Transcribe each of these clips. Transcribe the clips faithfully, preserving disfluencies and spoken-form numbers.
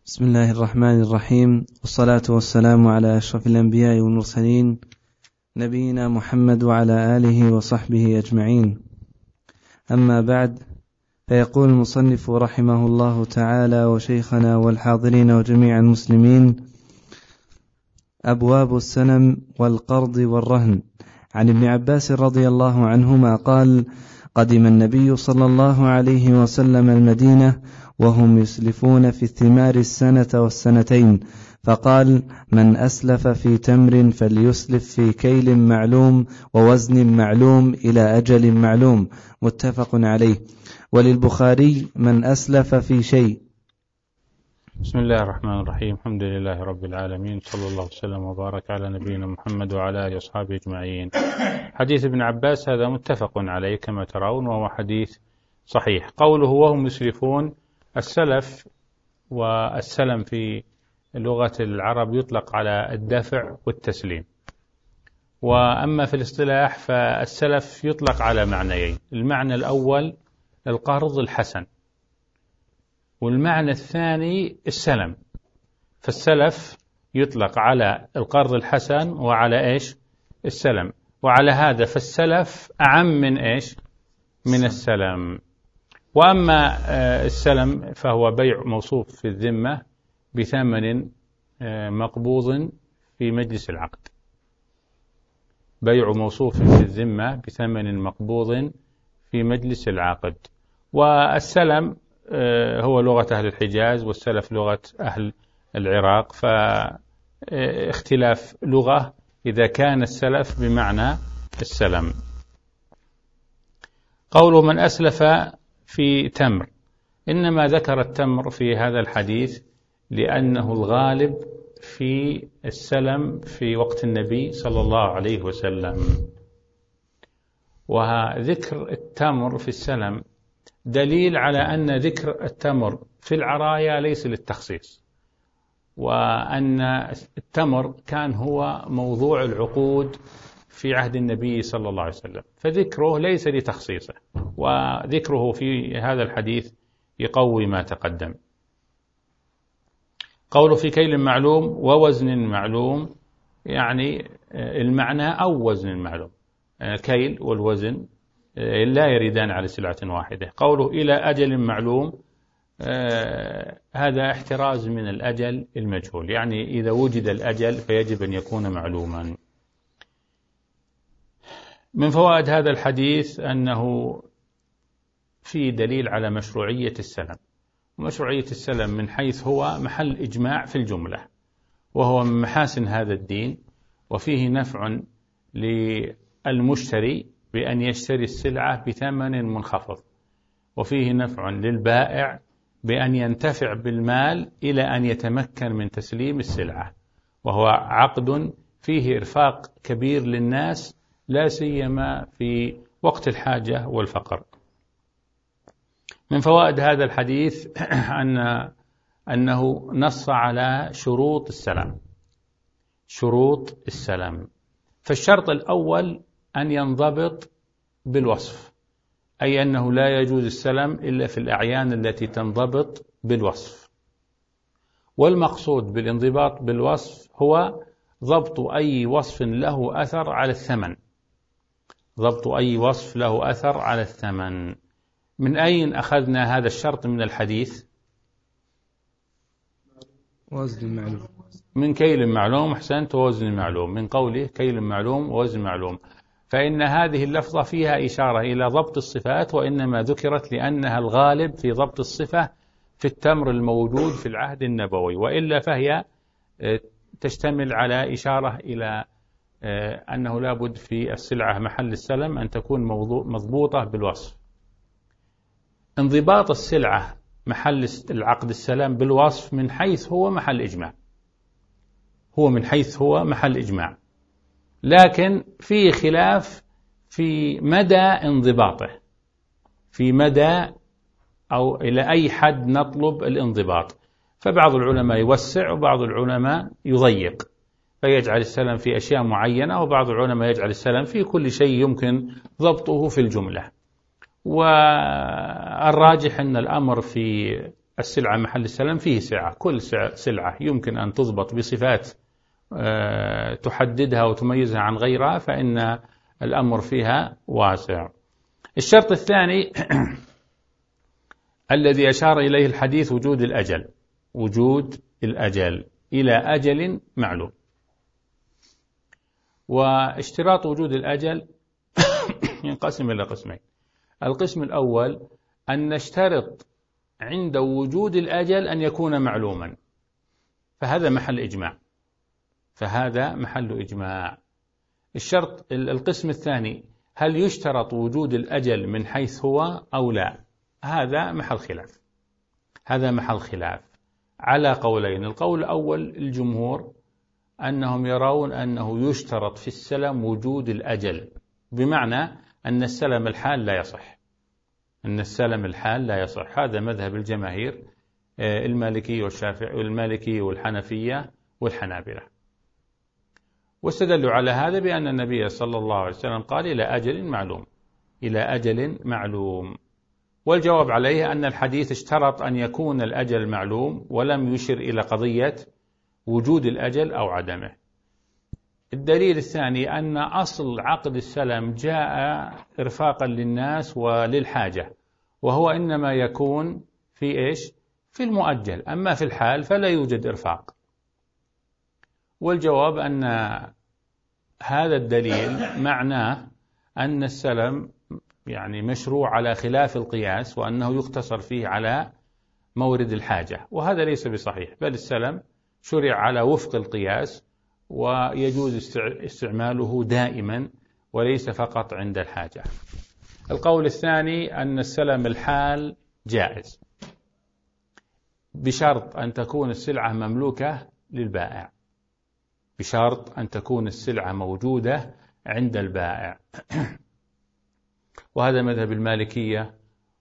بسم الله الرحمن الرحيم، والصلاة والسلام على أشرف الأنبياء والمرسلين نبينا محمد وعلى آله وصحبه أجمعين. أما بعد، فيقول المصنف رحمه الله تعالى: وشيخنا والحاضرين وجميع المسلمين، أبواب السلم والقرض والرهن. عن ابن عباس رضي الله عنهما قال: قدم النبي صلى الله عليه وسلم المدينة وهم يسلفون في الثمار السنة والسنتين، فقال: من أسلف في تمر فليسلف في كيل معلوم ووزن معلوم إلى أجل معلوم. متفق عليه. وللبخاري: من أسلف في شيء. بسم الله الرحمن الرحيم. الحمد لله رب العالمين، صلى الله وسلم وبارك على نبينا محمد وعلى آله وصحبه أجمعين. حديث ابن عباس هذا متفق عليه كما ترون، وهو حديث صحيح. قوله وهم يسلفون، السلف والسلم في لغة العرب يطلق على الدفع والتسليم، وأما في الاصطلاح فالسلف يطلق على معنيين: المعنى الأول القرض الحسن، والمعنى الثاني السلم. فالسلف يطلق على القرض الحسن وعلى إيش؟ السلم. وعلى هذا فالسلف أعم من إيش؟ من السلم. وأما السلم فهو بيع موصوف في الذمة بثمن مقبوض في مجلس العقد. بيع موصوف في الذمة بثمن مقبوض في مجلس العقد. والسلم هو لغة أهل الحجاز، والسلف لغة أهل العراق، فاختلاف لغة إذا كان السلف بمعنى السلم. قوله من أسلف في تمر، إنما ذكر التمر في هذا الحديث لأنه الغالب في السلم في وقت النبي صلى الله عليه وسلم. وذكر التمر في السلم دليل على أن ذكر التمر في العرايا ليس للتخصيص، وأن التمر كان هو موضوع العقود في عهد النبي صلى الله عليه وسلم، فذكره ليس لتخصيصه، وذكره في هذا الحديث يقوي ما تقدم. قوله في كيل معلوم ووزن معلوم، يعني المعنى أو وزن معلوم. كيل والوزن لا يريدان على سلعة واحدة. قوله إلى أجل معلوم، هذا احتراز من الأجل المجهول، يعني إذا وجد الأجل فيجب أن يكون معلوما. من فوائد هذا الحديث أنه في دليل على مشروعية السلم. ومشروعية السلم من حيث هو محل إجماع في الجملة، وهو من محاسن هذا الدين، وفيه نفع للمشتري بأن يشتري السلعة بثمن منخفض، وفيه نفع للبائع بأن ينتفع بالمال إلى أن يتمكن من تسليم السلعة، وهو عقد فيه إرفاق كبير للناس، لا سيما في وقت الحاجة والفقر. من فوائد هذا الحديث أن أنه نص على شروط السلام. شروط السلام، فالشرط الأول أن ينضبط بالوصف، أي أنه لا يجوز السلم إلا في الأعيان التي تنضبط بالوصف. والمقصود بالانضباط بالوصف هو ضبط أي وصف له أثر على الثمن. ضبط أي وصف له أثر على الثمن. من أين أخذنا هذا الشرط من الحديث؟ وزن معلوم. من كيل معلوم، أحسنت، ووزن معلوم، من قوله كيل معلوم ووزن معلوم. فإن هذه اللفظة فيها إشارة إلى ضبط الصفات، وإنما ذكرت لأنها الغالب في ضبط الصفة في التمر الموجود في العهد النبوي، وإلا فهي تشتمل على إشارة إلى أنه لا بد في السلعة محل السلم أن تكون مضبوطة بالوصف. انضباط السلعة محل العقد السلام بالوصف من حيث هو محل إجماع، هو من حيث هو محل إجماع، لكن في خلاف في مدى انضباطه، في مدى أو إلى أي حد نطلب الانضباط. فبعض العلماء يوسع وبعض العلماء يضيق، فيجعل السلم في أشياء معينة، وبعض العلماء يجعل السلم في كل شيء يمكن ضبطه في الجملة. والراجح أن الأمر في السلعة محل السلام فيه سعة، كل سلعة يمكن أن تضبط بصفات تحددها وتميزها عن غيرها فإن الأمر فيها واسع. الشرط الثاني الذي أشار إليه الحديث وجود الأجل، وجود الأجل إلى أجل معلوم. واشتراط وجود الأجل ينقسم إلى قسمين. القسم الأول أن نشترط عند وجود الأجل أن يكون معلوما، فهذا محل إجماع، فهذا محل إجماع. الشرط القسم الثاني هل يشترط وجود الأجل من حيث هو أو لا، هذا محل خلاف، هذا محل خلاف على قولين. القول الأول الجمهور أنهم يرون أنه يشترط في السلم وجود الأجل، بمعنى أن السلم الحال لا يصح، أن السلم الحال لا يصح. هذا مذهب الجماهير المالكي والشافعي والمالكي والحنفية والحنابلة، واستدلوا على هذا بأن النبي صلى الله عليه وسلم قال إلى أجل معلوم، إلى أجل معلوم. والجواب عليه أن الحديث اشترط أن يكون الأجل معلوم ولم يشر إلى قضية وجود الأجل أو عدمه. الدليل الثاني أن أصل عقد السلم جاء إرفاقا للناس وللحاجة، وهو إنما يكون في إيش؟ في المؤجل، أما في الحال فلا يوجد إرفاق. والجواب أن هذا الدليل معناه أن السلم يعني مشروع على خلاف القياس، وأنه يقتصر فيه على مورد الحاجة، وهذا ليس بصحيح، بل السلم شرع على وفق القياس ويجوز استعماله دائما وليس فقط عند الحاجة. القول الثاني أن السلم الحال جائز بشرط أن تكون السلعة مملوكة للبائع، بشرط أن تكون السلعة موجودة عند البائع. وهذا مذهب المالكية،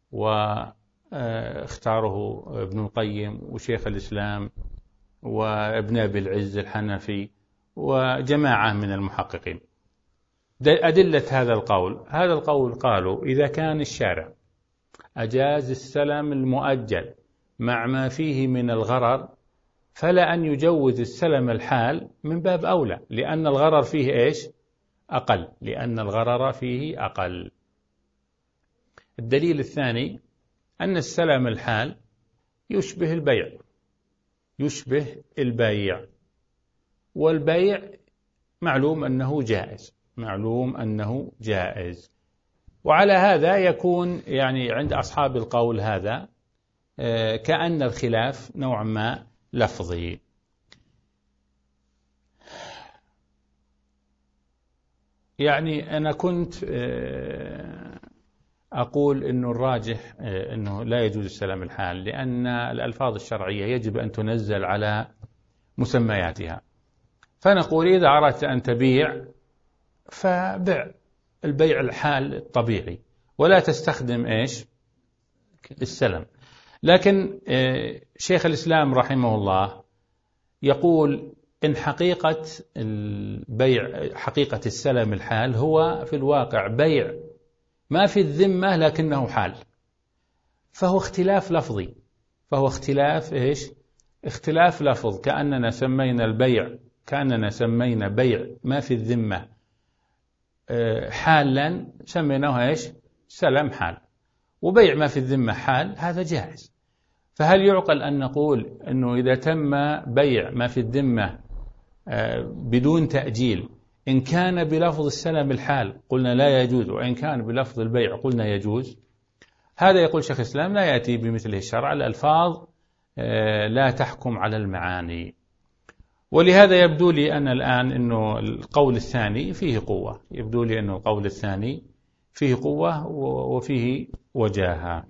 واختاره ابن القيم وشيخ الإسلام وابن أبي العز الحنفي وجماعة من المحققين. أدلة هذا القول، هذا القول قالوا إذا كان الشارع أجاز السلم المؤجل مع ما فيه من الغرر، فلا أن يجوز السلم الحال من باب أولى، لأن الغرر فيه إيش؟ أقل، لأن الغرر فيه أقل. الدليل الثاني أن السلم الحال يشبه البيع، يشبه البيع، والبيع معلوم أنه جائز، معلوم أنه جائز. وعلى هذا يكون يعني عند أصحاب القول هذا كأن الخلاف نوعا ما لفظي. يعني أنا كنت أقول أنه الراجح أنه لا يجوز السلام الحال، لأن الألفاظ الشرعية يجب أن تنزل على مسمياتها. فنقول إذا أردت أن تبيع فبع البيع الحال الطبيعي ولا تستخدم إيش؟ السلم. لكن شيخ الإسلام رحمه الله يقول إن حقيقة البيع، حقيقة السلم الحال هو في الواقع بيع ما في الذمة لكنه حال، فهو اختلاف لفظي، فهو اختلاف إيش؟ اختلاف لفظ. كأننا سمينا البيع، كأننا سمينا بيع ما في الذمة حالا سميناه إيش؟ سلم حال. وبيع ما في الذمة حال، هذا جائز. فهل يعقل أن نقول أنه إذا تم بيع ما في الذمة بدون تأجيل، إن كان بلفظ السلم الحال قلنا لا يجوز، وإن كان بلفظ البيع قلنا يجوز؟ هذا يقول شيخ الإسلام لا يأتي بمثله الشرع، الألفاظ لا تحكم على المعاني. ولهذا يبدو لي أن الآن أنه القول الثاني فيه قوة، يبدو لي أنه القول الثاني فيه قوة وفيه وجاهة.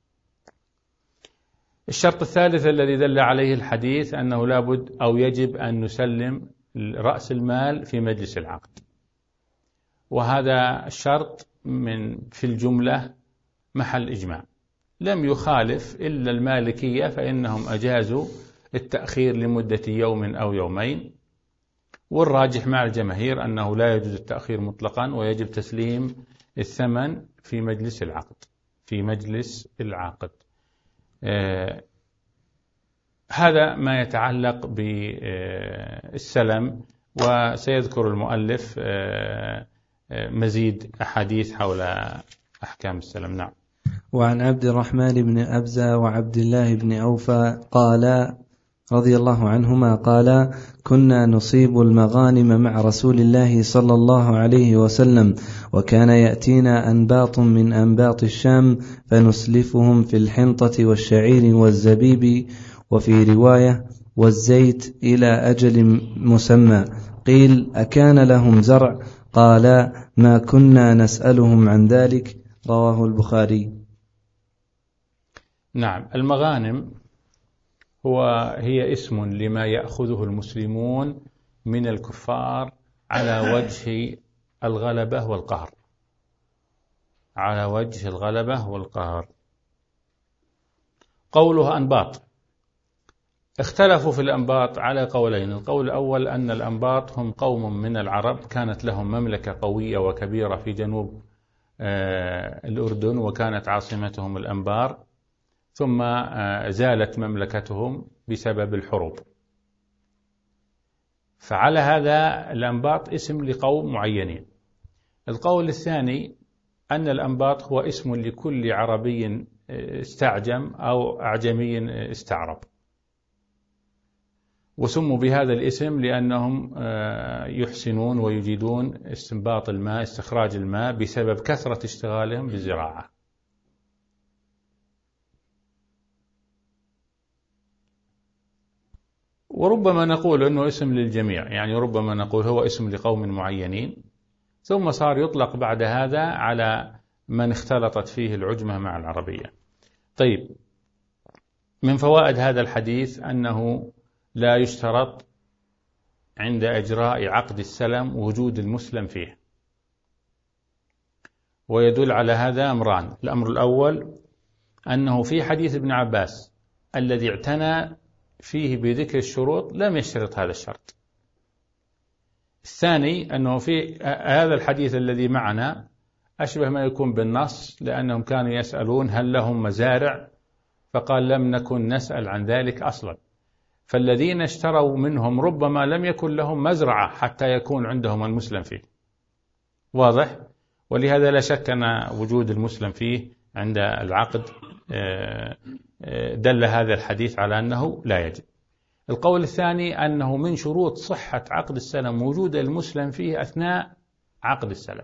الشرط الثالث الذي دل عليه الحديث أنه لابد أو يجب أن نسلم رأس المال في مجلس العقد، وهذا الشرط من في الجملة محل إجماع، لم يخالف إلا المالكية فإنهم أجازوا التأخير لمدة يوم أو يومين، والراجح مع الجماهير أنه لا يجوز التأخير مطلقا ويجب تسليم الثمن في مجلس العقد، في مجلس العقد. هذا ما يتعلق بالسلم، وسيذكر المؤلف مزيد أحاديث حول أحكام السلم. نعم. وعن عبد الرحمن بن أبزة وعبد الله بن أوفى قال رضي الله عنهما قال: كنا نصيب المغانم مع رسول الله صلى الله عليه وسلم، وكان يأتينا أنباط من أنباط الشام فنسلفهم في الحنطة والشعير والزبيب، وفي رواية والزيت، إلى أجل مسمى. قيل: أكان لهم زرع؟ قال: ما كنا نسألهم عن ذلك. رواه البخاري. نعم. المغانم هو هي اسم لما يأخذه المسلمون من الكفار على وجه الغلبة والقهر، على وجه الغلبة والقهر. قوله أنباط، اختلفوا في الأنباط على قولين. القول الأول أن الأنباط هم قوم من العرب كانت لهم مملكة قوية وكبيرة في جنوب الأردن، وكانت عاصمتهم الأنبار، ثم زالت مملكتهم بسبب الحروب. فعلى هذا الأنباط اسم لقوم معينين. القول الثاني أن الأنباط هو اسم لكل عربي استعجم أو أعجمي استعرب، وسموا بهذا الاسم لأنهم يحسنون ويجيدون استنباط الماء، استخراج الماء، بسبب كثرة اشتغالهم بالزراعة. وربما نقول أنه اسم للجميع، يعني ربما نقول هو اسم لقوم معينين، ثم صار يطلق بعد هذا على من اختلطت فيه العجمة مع العربية. طيب، من فوائد هذا الحديث أنه لا يشترط عند إجراء عقد السلم وجود المسلم فيه، ويدل على هذا أمران. الأمر الأول أنه في حديث ابن عباس الذي اعتنى فيه بذكر الشروط لم يشترط هذا الشرط. الثاني أنه في هذا الحديث الذي معنا أشبه ما يكون بالنص، لأنهم كانوا يسألون هل لهم مزارع، فقال لم نكن نسأل عن ذلك أصلا. فالذين اشتروا منهم ربما لم يكن لهم مزرعة حتى يكون عندهم المسلم فيه. واضح؟ ولهذا لا شك أن وجود المسلم فيه عند العقد دل هذا الحديث على أنه لا يجب. القول الثاني أنه من شروط صحة عقد السلم وجود المسلم فيه أثناء عقد السلم،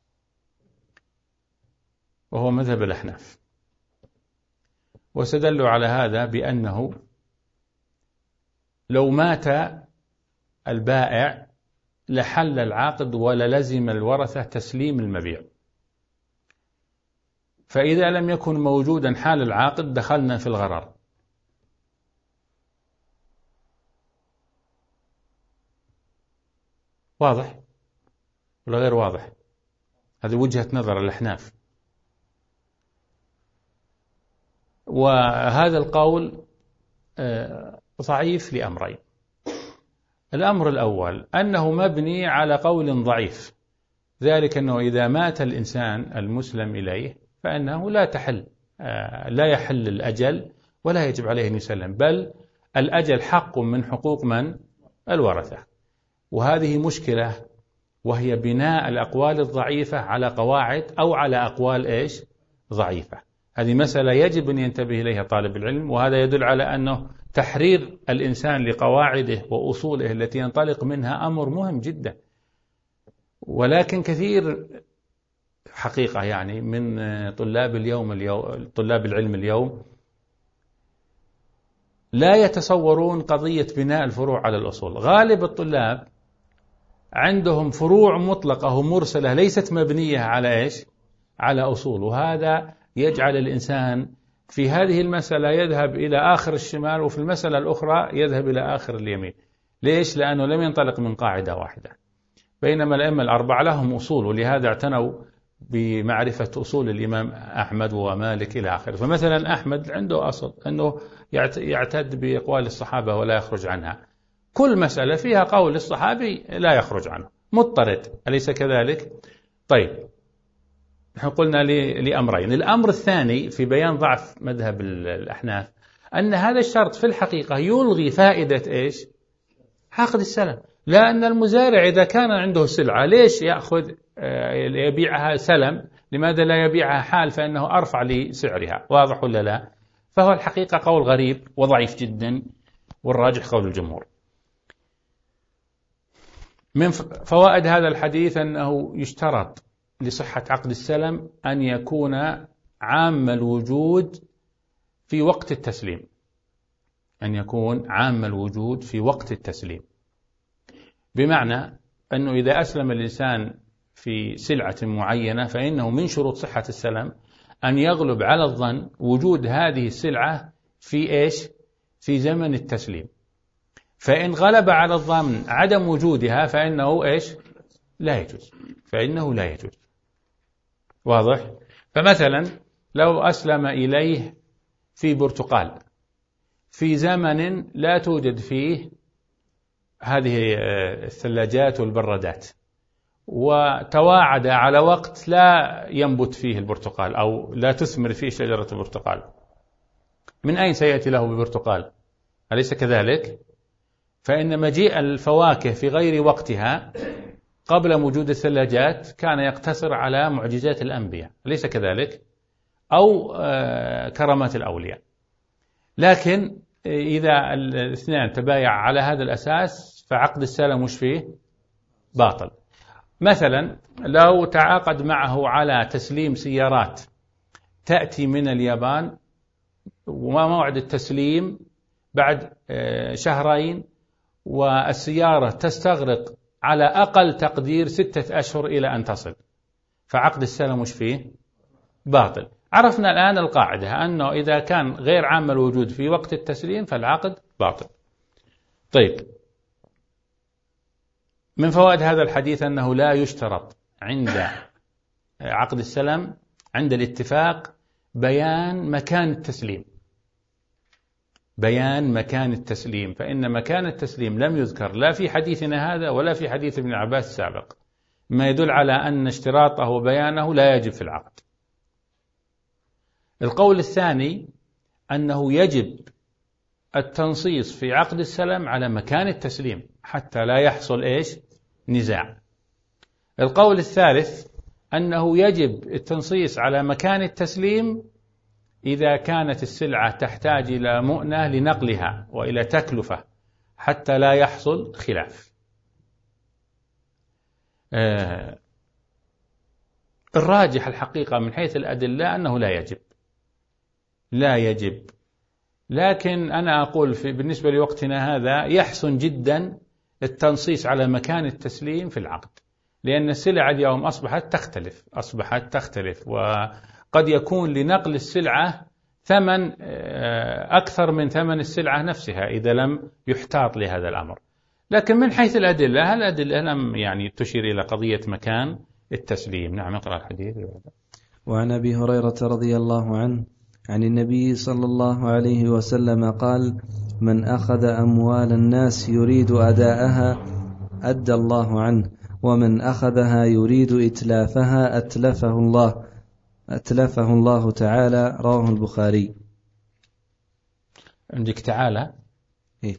وهو مذهب الأحناف. واستدلوا على هذا بأنه لو مات البائع لحل العقد وللزم الورثة تسليم المبيع، فإذا لم يكن موجودا حال العقد دخلنا في الغرر. واضح ولا غير واضح؟ هذه وجهة نظر الأحناف. وهذا القول ضعيف لأمرين. الأمر الأول أنه مبني على قول ضعيف، ذلك أنه إذا مات الإنسان المسلم إليه فإنه لا تحل لا يحل الأجل ولا يجب عليه أن يسلم، بل الأجل حق من حقوق من؟ الورثة. وهذه مشكلة، وهي بناء الأقوال الضعيفة على قواعد أو على أقوال إيش؟ ضعيفة. هذه مسألة يجب أن ينتبه إليها طالب العلم، وهذا يدل على أنه تحرير الإنسان لقواعده وأصوله التي ينطلق منها أمر مهم جدا. ولكن كثير حقيقة يعني من طلاب اليوم اليوم طلاب العلم اليوم لا يتصورون قضية بناء الفروع على الأصول. غالب الطلاب عندهم فروع مطلقة ومرسلة ليست مبنية على إيش؟ على أصول، وهذا يجعل الإنسان في هذه المسألة يذهب إلى آخر الشمال، وفي المسألة الأخرى يذهب إلى آخر اليمين. ليش؟ لأنه لم ينطلق من قاعدة واحدة، بينما الأئمة الأربعة لهم أصول، ولهذا اعتنوا بمعرفة أصول الإمام أحمد ومالك إلى آخره. فمثلا أحمد عنده أصل أنه يعتد بأقوال الصحابة ولا يخرج عنها. كل مسألة فيها قول الصحابي لا يخرج عنه، مضطرد، أليس كذلك؟ طيب، نحن قلنا لأمرين. الأمر الثاني في بيان ضعف مذهب الأحناف أن هذا الشرط في الحقيقة يلغي فائدة إيش؟ عقد السلم. لأن المزارع إذا كان عنده سلعة ليش يأخذ يبيعها سلم؟ لماذا لا يبيعها حال فإنه أرفع لسعرها؟ واضح ولا لا؟ فهو الحقيقة قول غريب وضعيف جدا، والراجح قول الجمهور. من فوائد هذا الحديث أنه يشترط لصحة عقد السلم أن يكون عام الوجود في وقت التسليم، أن يكون عام الوجود في وقت التسليم، بمعنى أنه إذا أسلم الإنسان في سلعة معينة فإنه من شروط صحة السلم أن يغلب على الظن وجود هذه السلعة في إيش؟ في زمن التسليم. فإن غلب على الظن عدم وجودها فإنه إيش؟ لا يجوز، فإنه لا يجوز. واضح؟ فمثلا لو أسلم إليه في برتقال في زمن لا توجد فيه هذه الثلاجات والبرادات، وتواعد على وقت لا ينبت فيه البرتقال أو لا تثمر فيه شجرة البرتقال، من أين سيأتي له ببرتقال؟ أليس كذلك؟ فإن مجيء الفواكه في غير وقتها قبل وجود الثلاجات كان يقتصر على معجزات الأنبياء، أليس كذلك؟ أو كرامات الأولياء. لكن إذا الاثنان تبايع على هذا الأساس فعقد السلم وش فيه؟ باطل. مثلا لو تعاقد معه على تسليم سيارات تأتي من اليابان وموعد التسليم بعد شهرين والسيارة تستغرق على أقل تقدير ستة أشهر إلى أن تصل، فعقد السلم وش فيه؟ باطل. عرفنا الآن القاعدة أنه إذا كان غير عام الوجود في وقت التسليم فالعقد باطل. طيب، من فوائد هذا الحديث أنه لا يشترط عند عقد السلم عند الاتفاق بيان مكان التسليم، بيان مكان التسليم، فإن مكان التسليم لم يذكر لا في حديثنا هذا ولا في حديث ابن عباس السابق، ما يدل على أن اشتراطه وبيانه لا يجب في العقد. القول الثاني أنه يجب التنصيص في عقد السلم على مكان التسليم حتى لا يحصل إيش؟ نزاع. القول الثالث أنه يجب التنصيص على مكان التسليم إذا كانت السلعة تحتاج إلى مؤنة لنقلها وإلى تكلفة حتى لا يحصل خلاف. آه الراجح الحقيقة من حيث الأدلة أنه لا يجب، لا يجب. لكن أنا أقول في بالنسبة لوقتنا هذا يحسن جدا التنصيص على مكان التسليم في العقد، لأن السلع اليوم أصبحت تختلف أصبحت تختلف وقد يكون لنقل السلعة ثمن أكثر من ثمن السلعة نفسها إذا لم يحتاط لهذا الأمر. لكن من حيث الأدلة الأدلة لم يعني تشير إلى قضية مكان التسليم. نعم، اقرأ الحديث. وعن أبي هريرة رضي الله عنه عن النبي صلى الله عليه وسلم قال: من أخذ أموال الناس يريد أداءها أدى الله عنه، ومن أخذها يريد إتلافها أتلفه الله أتلفه الله تعالى. رواه البخاري. عندك تعالى؟ إيه؟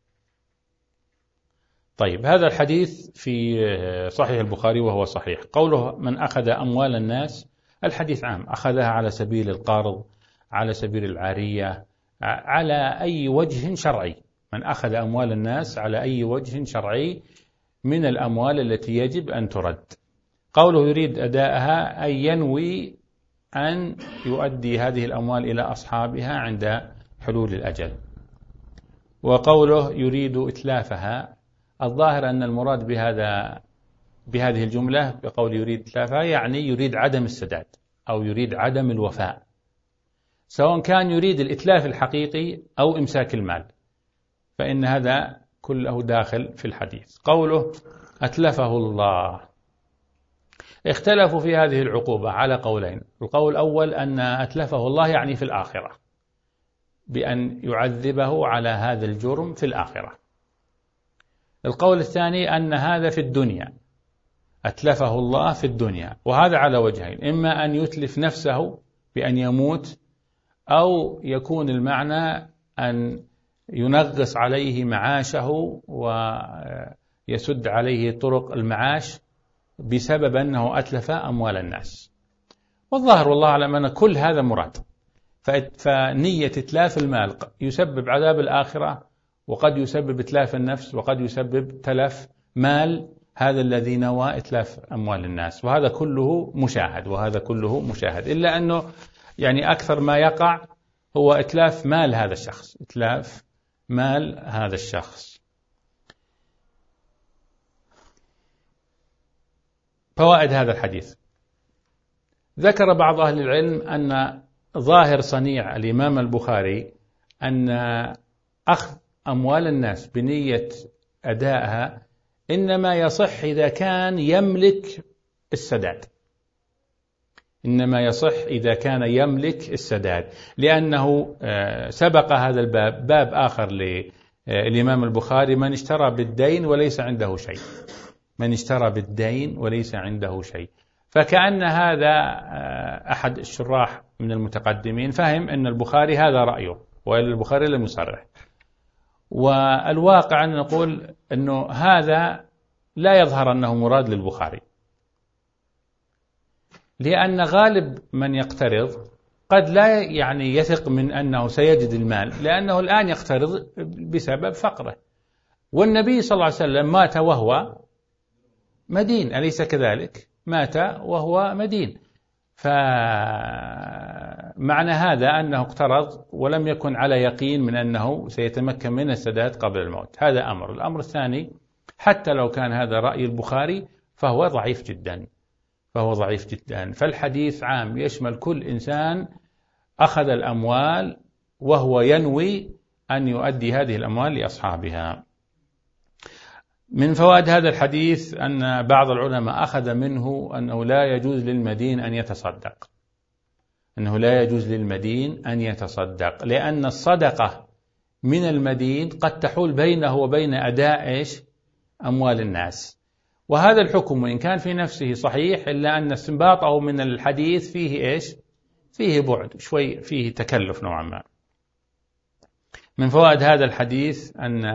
طيب، هذا الحديث في صحيح البخاري وهو صحيح. قوله من أخذ أموال الناس، الحديث عام، أخذها على سبيل القرض، على سبيل العارية، على أي وجه شرعي. من أخذ أموال الناس على أي وجه شرعي من الأموال التي يجب أن ترد. قوله يريد أداءها أي ينوي أن يؤدي هذه الأموال إلى أصحابها عند حلول الأجل. وقوله يريد إتلافها، الظاهر أن المراد بهذا بهذه الجملة بقول يريد إتلافها يعني يريد عدم السداد أو يريد عدم الوفاء، سواء كان يريد الإتلاف الحقيقي أو إمساك المال، فإن هذا كله داخل في الحديث. قوله أتلفه الله، اختلفوا في هذه العقوبة على قولين. القول الأول أن أتلفه الله يعني في الآخرة، بأن يعذبه على هذا الجرم في الآخرة. القول الثاني أن هذا في الدنيا، أتلفه الله في الدنيا، وهذا على وجهين: إما أن يتلف نفسه بأن يموت، أو يكون المعنى أن ينغص عليه معاشه ويسد عليه طرق المعاش بسبب أنه أتلف أموال الناس. والظاهر والله أعلم أن كل هذا مراد. فنية إتلاف المال يسبب عذاب الآخرة، وقد يسبب إتلاف النفس، وقد يسبب تلف مال هذا الذي نوى إتلاف أموال الناس، وهذا كله مشاهد وهذا كله مشاهد، إلا أنه يعني أكثر ما يقع هو إتلاف مال هذا الشخص، إتلاف مال هذا الشخص. فوائد هذا الحديث: ذكر بعض أهل العلم أن ظاهر صنيع الإمام البخاري أن أخذ أموال الناس بنية أدائها إنما يصح إذا كان يملك السداد، إنما يصح إذا كان يملك السداد، لأنه سبق هذا الباب باب آخر للإمام البخاري: من اشترى بالدين وليس عنده شيء، من اشترى بالدين وليس عنده شيء. فكأن هذا أحد الشراح من المتقدمين فهم أن البخاري هذا رأيه، وإلا البخاري لم يصرح. والواقع أن نقول أنه هذا لا يظهر أنه مراد للبخاري، لأن غالب من يقترض قد لا يعني يثق من أنه سيجد المال، لأنه الآن يقترض بسبب فقره، والنبي صلى الله عليه وسلم مات وهو مدين، أليس كذلك؟ مات وهو مدين. فمعنى هذا أنه اقترض ولم يكن على يقين من أنه سيتمكن من السداد قبل الموت. هذا أمر. الأمر الثاني: حتى لو كان هذا رأي البخاري فهو ضعيف جدا، فهو ضعيف جدا. فالحديث عام يشمل كل إنسان أخذ الأموال وهو ينوي أن يؤدي هذه الأموال لأصحابها. من فوائد هذا الحديث أن بعض العلماء أخذ منه أنه لا يجوز للمدين أن يتصدق، أنه لا يجوز للمدين أن يتصدق، لأن الصدقة من المدين قد تحول بينه وبين أداء إيش؟ أموال الناس. وهذا الحكم وإن كان في نفسه صحيح، إلا أن استنباطه من الحديث فيه إيش؟ فيه بعد شوي، فيه تكلف نوعا ما. من فوائد هذا الحديث أن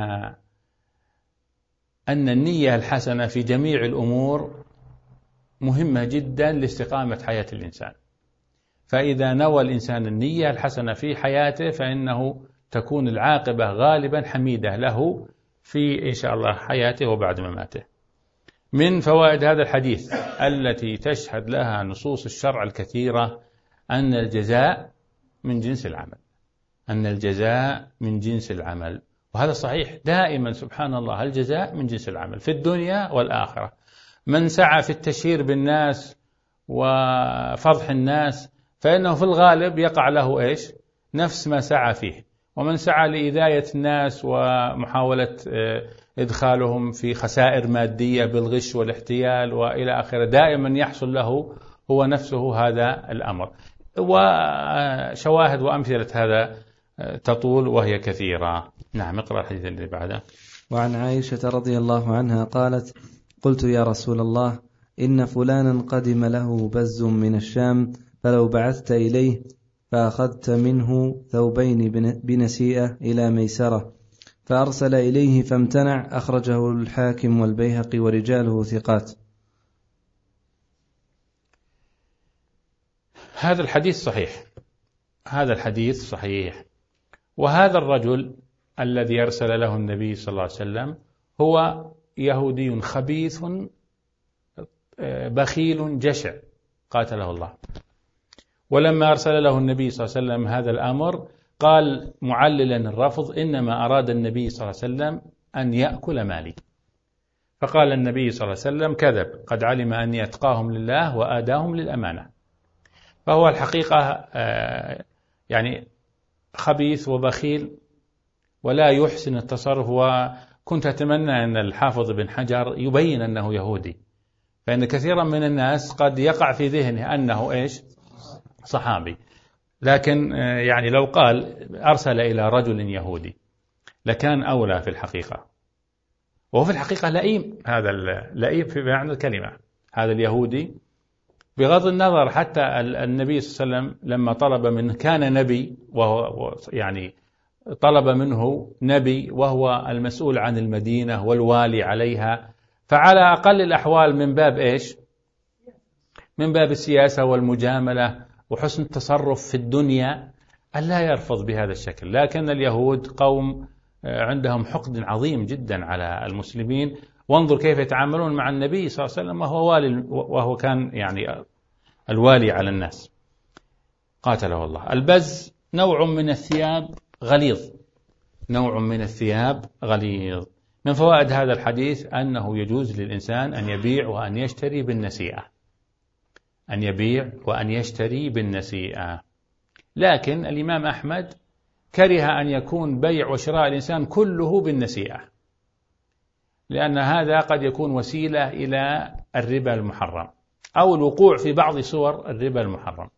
أن النية الحسنة في جميع الأمور مهمة جدا لاستقامة حياة الإنسان. فإذا نوى الإنسان النية الحسنة في حياته فإنه تكون العاقبة غالبا حميدة له في إن شاء الله حياته وبعد مماته. من فوائد هذا الحديث التي تشهد لها نصوص الشرع الكثيرة أن الجزاء من جنس العمل، أن الجزاء من جنس العمل، وهذا صحيح دائما. سبحان الله، الجزاء من جنس العمل في الدنيا والآخرة. من سعى في التشهير بالناس وفضح الناس فإنه في الغالب يقع له إيش؟ نفس ما سعى فيه. ومن سعى لإذاية الناس ومحاولة إدخالهم في خسائر مادية بالغش والاحتيال وإلى آخره دائما يحصل له هو نفسه هذا الأمر. وشواهد وأمثلة هذا تطول وهي كثيرة. نعم، اقرأ الحديث اللي بعده. وعن عائشة رضي الله عنها قالت: قلت يا رسول الله، إن فلانا قدم له بز من الشام، فلو بعثت إليه فأخذت منه ثوبين بنسيئة إلى ميسرة، فأرسل إليه فامتنع، أخرجه الحاكم والبيهقي ورجاله ثقات. هذا الحديث صحيح، هذا الحديث صحيح. وهذا الرجل الذي أرسل له النبي صلى الله عليه وسلم هو يهودي خبيث بخيل جشع قاتله الله. ولما أرسل له النبي صلى الله عليه وسلم هذا الأمر قال معللا الرفض: إنما أراد النبي صلى الله عليه وسلم أن يأكل مالي. فقال النبي صلى الله عليه وسلم: كذب، قد علم أني أتقاهم لله وآداهم للأمانة. فهو الحقيقة يعني خبيث وبخيل ولا يحسن التصرف. وكنت أتمنى أن الحافظ بن حجر يبين أنه يهودي، فإن كثيرا من الناس قد يقع في ذهنه أنه إيش؟ صحابي. لكن يعني لو قال أرسل إلى رجل يهودي لكان أولى في الحقيقة. وهو في الحقيقة لئيم، هذا اللئيم في معنى الكلمة، هذا اليهودي بغض النظر. حتى النبي صلى الله عليه وسلم لما طلب منه، كان نبي وهو يعني طلب منه نبي وهو المسؤول عن المدينة والوالي عليها، فعلى أقل الأحوال من باب إيش؟ من باب السياسة والمجاملة وحسن التصرف في الدنيا أن لا يرفض بهذا الشكل. لكن اليهود قوم عندهم حقد عظيم جدا على المسلمين، وانظر كيف يتعاملون مع النبي صلى الله عليه وسلم وهو والي، وهو كان يعني الوالي على الناس قاتله الله. البز نوع من الثياب غليظ، نوع من الثياب غليظ. من فوائد هذا الحديث أنه يجوز للإنسان أن يبيع وأن يشتري بالنسيئة، أن يبيع وأن يشتري بالنسيئة. لكن الإمام أحمد كره أن يكون بيع وشراء الإنسان كله بالنسيئة، لأن هذا قد يكون وسيلة إلى الربا المحرم أو الوقوع في بعض صور الربا المحرم.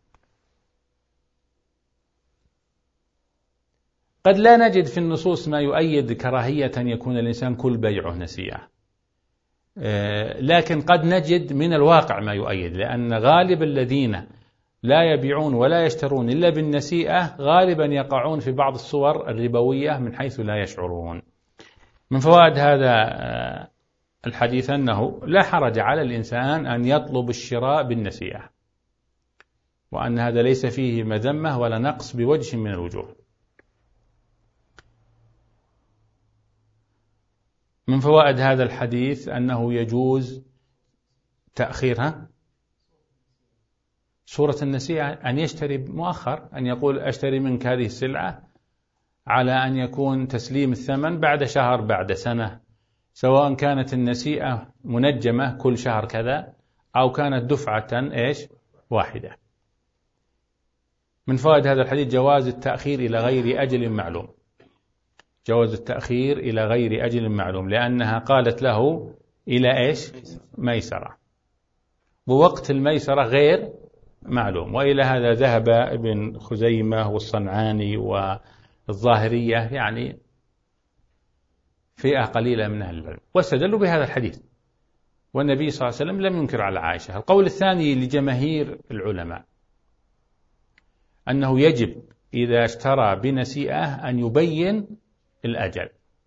قد لا نجد في النصوص ما يؤيد كراهية أن يكون الإنسان كل بيعه نسيئة، لكن قد نجد من الواقع ما يؤيد، لأن غالب الذين لا يبيعون ولا يشترون إلا بالنسيئة غالبا يقعون في بعض الصور الربوية من حيث لا يشعرون. من فوائد هذا الحديث أنه لا حرج على الإنسان أن يطلب الشراء بالنسيئة، وأن هذا ليس فيه مذمة ولا نقص بوجه من الوجوه. من فوائد هذا الحديث أنه يجوز تأخيرها صورة النسيئة، أن يشتري مؤخر، أن يقول أشتري منك هذه السلعة على أن يكون تسليم الثمن بعد شهر بعد سنة، سواء كانت النسيئة منجمة كل شهر كذا أو كانت دفعة إيش واحدة. من فوائد هذا الحديث جواز التأخير إلى غير أجل معلوم، جواز التأخير إلى غير أجل معلوم، لأنها قالت له إلى إيش ميسرة، ووقت الميسرة غير معلوم. وإلى هذا ذهب ابن خزيمة والصنعاني والظاهرية، يعني فئة قليلة من أهل العلم، واستدلوا بهذا الحديث، والنبي صلى الله عليه وسلم لم ينكر على عائشة. القول الثاني لجماهير العلماء أنه يجب إذا اشترى بنسيئة أن يبين الأجل،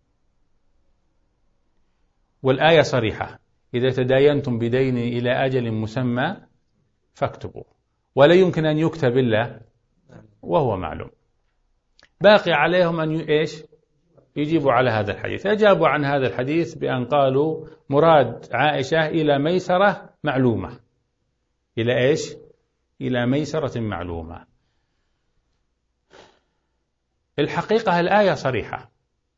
والآية صريحة: إذا تداينتم بدين إلى أجل مسمى فاكتبوا، ولا يمكن أن يكتب إلا وهو معلوم. باقي عليهم أن إيش يجيبوا على هذا الحديث. أجابوا عن هذا الحديث بأن قالوا مراد عائشة إلى ميسرة معلومة، إلى إيش إلى ميسرة معلومة. الحقيقة الآية صريحة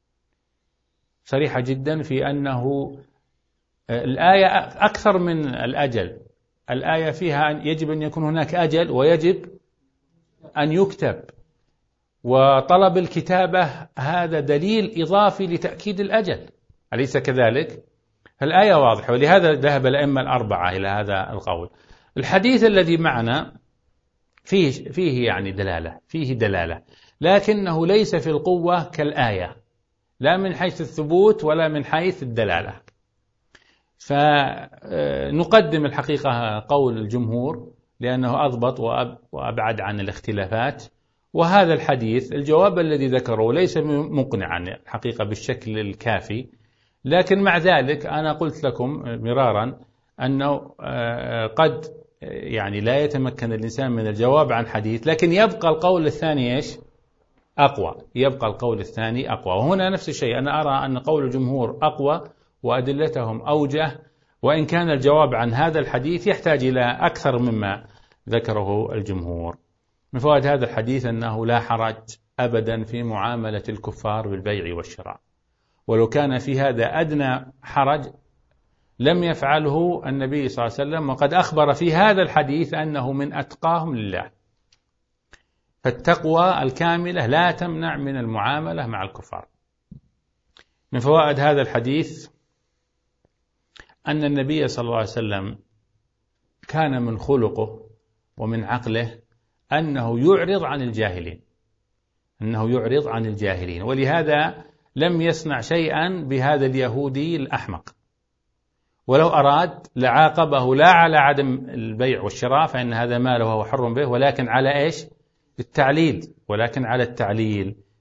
صريحة جدا في أنه الآية أكثر من الأجل. الآية فيها أن يجب أن يكون هناك أجل ويجب أن يكتب، وطلب الكتابة هذا دليل إضافي لتأكيد الأجل، أليس كذلك؟ الآية واضحة، ولهذا ذهب الأئمة الأربعة إلى هذا القول. الحديث الذي معنا فيه فيه يعني دلالة فيه دلالة لكنه ليس في القوة كالآية، لا من حيث الثبوت ولا من حيث الدلالة. فنقدم الحقيقة قول الجمهور لأنه أضبط وأبعد عن الاختلافات، وهذا الحديث الجواب الذي ذكره ليس مقنعا الحقيقة بالشكل الكافي، لكن مع ذلك أنا قلت لكم مرارا أنه قد يعني لا يتمكن الإنسان من الجواب عن حديث، لكن يبقى القول الثاني إيش أقوى، يبقى القول الثاني أقوى. وهنا نفس الشيء، أنا أرى أن قول الجمهور أقوى وأدلتهم أوجه، وإن كان الجواب عن هذا الحديث يحتاج إلى أكثر مما ذكره الجمهور. من فوائد هذا الحديث أنه لا حرج أبدا في معاملة الكفار بالبيع والشراء، ولو كان في هذا أدنى حرج لم يفعله النبي صلى الله عليه وسلم، وقد أخبر في هذا الحديث أنه من أتقاهم لله. فالتقوى الكاملة لا تمنع من المعاملة مع الكفار. من فوائد هذا الحديث أن النبي صلى الله عليه وسلم كان من خلقه ومن عقله أنه يعرض عن الجاهلين، أنه يعرض عن الجاهلين، ولهذا لم يصنع شيئا بهذا اليهودي الأحمق، ولو أراد لعاقبه لا على عدم البيع والشراء فإن هذا ماله وهو حر به، ولكن على إيش التعليل، ولكن على التعليل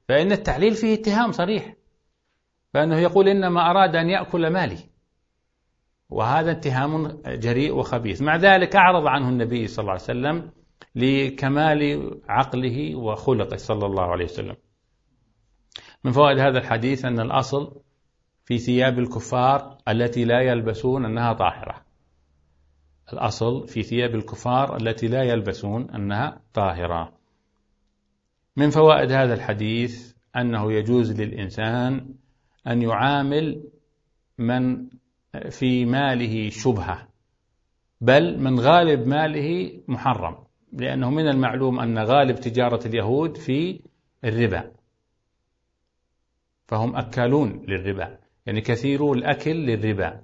فإن التعليل فيه اتهام صريح، فإنه يقول إنما أراد أن يأكل مالي، وهذا اتهام جريء وخبيث. مع ذلك أعرض عنه النبي صلى الله عليه وسلم لكمال عقله وخلقه صلى الله عليه وسلم. من فوائد هذا الحديث أن الأصل في ثياب الكفار التي لا يلبسون أنها طاهرة. الأصل في ثياب الكفار التي لا يلبسون أنها طاهرة. من فوائد هذا الحديث أنه يجوز للإنسان أن يعامل من في ماله شبهة، بل من غالب ماله محرم، لأنه من المعلوم أن غالب تجارة اليهود في الربا، فهم أكالون للربا، يعني كثيرو الأكل للربا،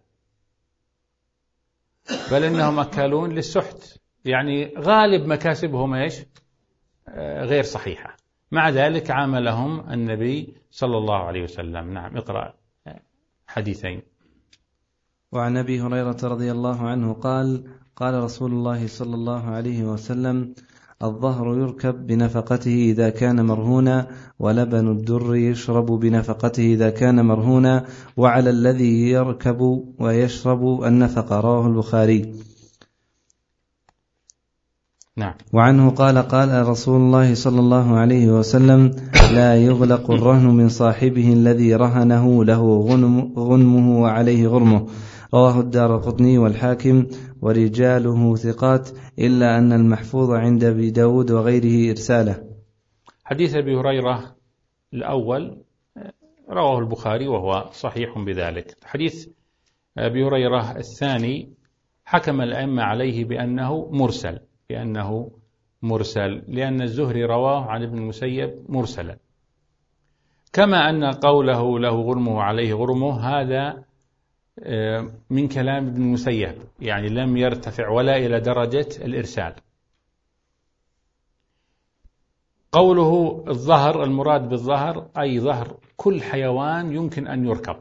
بل إنهم أكالون للسحت، يعني غالب مكاسبهم إيش؟ غير صحيحة. مع ذلك عاملهم النبي صلى الله عليه وسلم. نعم، اقرأ حديثين. وعن أبي هريرة رضي الله عنه قال: قال رسول الله صلى الله عليه وسلم: الظهر يركب بنفقته إذا كان مرهونا، ولبن الدر يشرب بنفقته إذا كان مرهونا، وعلى الذي يركب ويشرب النفقة. رواه البخاري. نعم. وعنه قال: قال رسول الله صلى الله عليه وسلم: لا يغلق الرهن من صاحبه الذي رهنه له غنم غنمه وعليه غرمه. رواه الدارقطني والحاكم ورجاله ثقات، إلا أن المحفوظ عند أبي داود وغيره إرساله. حديث أبي هريرة الأول رواه البخاري وهو صحيح بذلك. حديث أبي هريرة الثاني حكم الأئمة عليه بأنه مرسل، بأنه مرسل لأن الزهري رواه عن ابن المسيب مرسلا، كما أن قوله له غرمه عليه غرمه هذا من كلام ابن المسيب، يعني لم يرتفع ولا إلى درجة الإرسال. قوله الظهر، المراد بالظهر أي ظهر كل حيوان يمكن أن يركب،